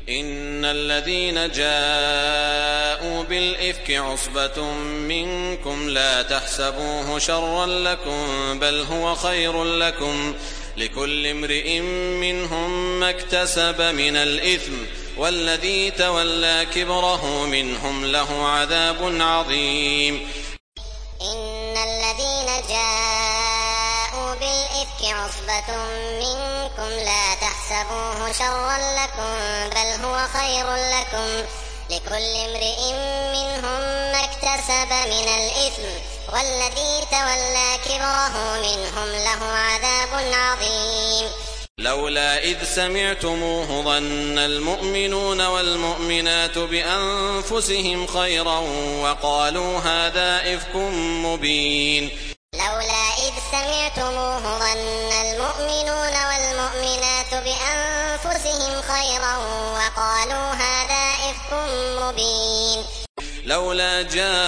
إن الذين جاءوا بالإفك عصبة منكم لا تحسبوه شرا لكم بل هو خير لكم لكل امرئ منهم ما اكتسب من الإثم والذي تولى كبره منهم له عذاب عظيم. إن الذين جاءوا بالإفك عصبة منكم لا تحسبوه شرا لكم بل هو خير لكم لكل امرئ منهم ما اكتسب من الإثم والذي تولى كبره منهم له عذاب عظيم. لولا إذ سمعتموه ظن المؤمنون والمؤمنات بأنفسهم خيرا وقالوا هذا إفك مبين. لولا إذ سمعتموه ظن المؤمنون والمؤمنات بأنفسهم خيرا وقالوا هذا إفك مبين. لولا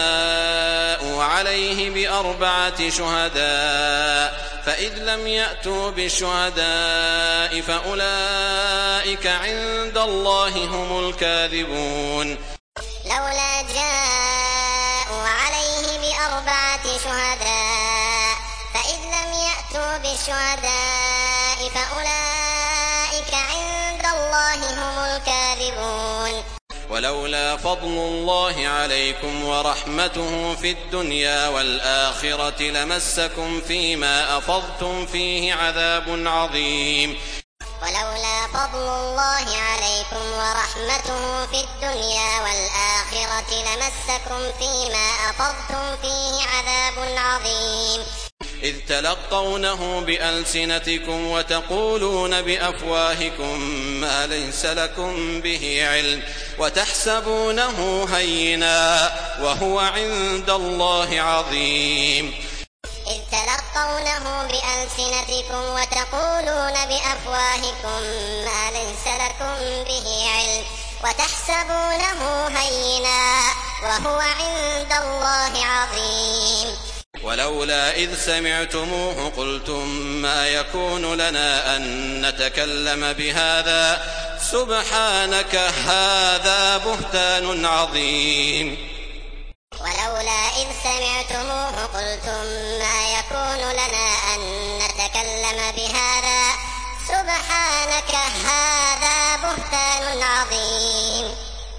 جاءوا عليه بأربعة شهداء فإذ لم يأتوا بالشهداء فأولئك عند الله هم الكاذبون. لولا جاءوا عليه بأربعة شهداء فإذ لم يأتوا بالشهداء فأولئك عند الله هم الكاذبون. ولولا فضل الله عليكم ورحمته في الدنيا والآخرة لمسكم فيما أفضتم فيه عذاب عظيم. ولولا فضل الله عليكم ورحمته في الدنيا والآخرة لمسكم فيما أفضتم فيه عذاب عظيم. إذ تلقونه بألسنتكم وتقولون بأفواهكم ما ليس لكم به علم وتحسبونه هينا وهو عند الله عظيم. إذ تلقونه بألسنتكم وتقولون بأفواهكم ما ليس لكم به علم وتحسبونه هينا وهو عند الله عظيم. ولولا إذ سمعتموه قلتم ما يكون لنا أن نتكلم بهذا سبحانك هذا بهتان عظيم. ولولا إذ سمعتموه قلتم ما يكون لنا أن نتكلم بهذا سبحانك هذا بهتان عظيم.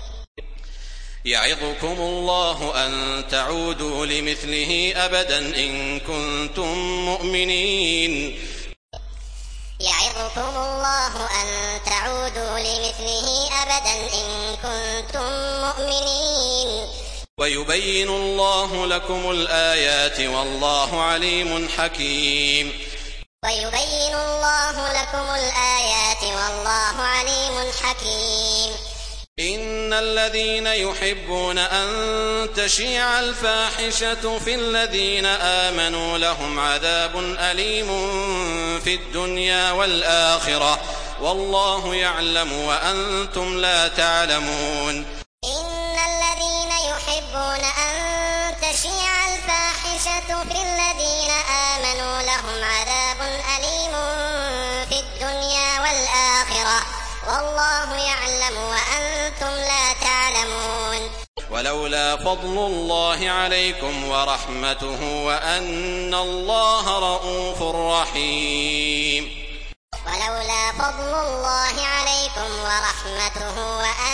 يعظكم الله أن تعودوا لمثله أبدا إن كنتم مؤمنين. يعظكم الله أن تعودوا لمثله أبدا إن كنتم مؤمنين. ويبين الله لكم الآيات والله عليم حكيم. ويبين الله لكم الآيات والله عليم حكيم. إن الذين يحبون أن تشيع الفاحشة في الذين آمنوا لهم عذاب أليم في الدنيا والآخرة والله يعلم وأنتم لا تعلمون. إن الذين يحبون أن تشيع الفاحشة في الذين آمنوا لهم عذاب أليم في الدنيا والآخرة والله يعلم وأنتم لا تعلمون. ولولا فضل الله عليكم ورحمته وأن الله رءوف رحيم. ولولا فضل الله عليكم ورحمته وأن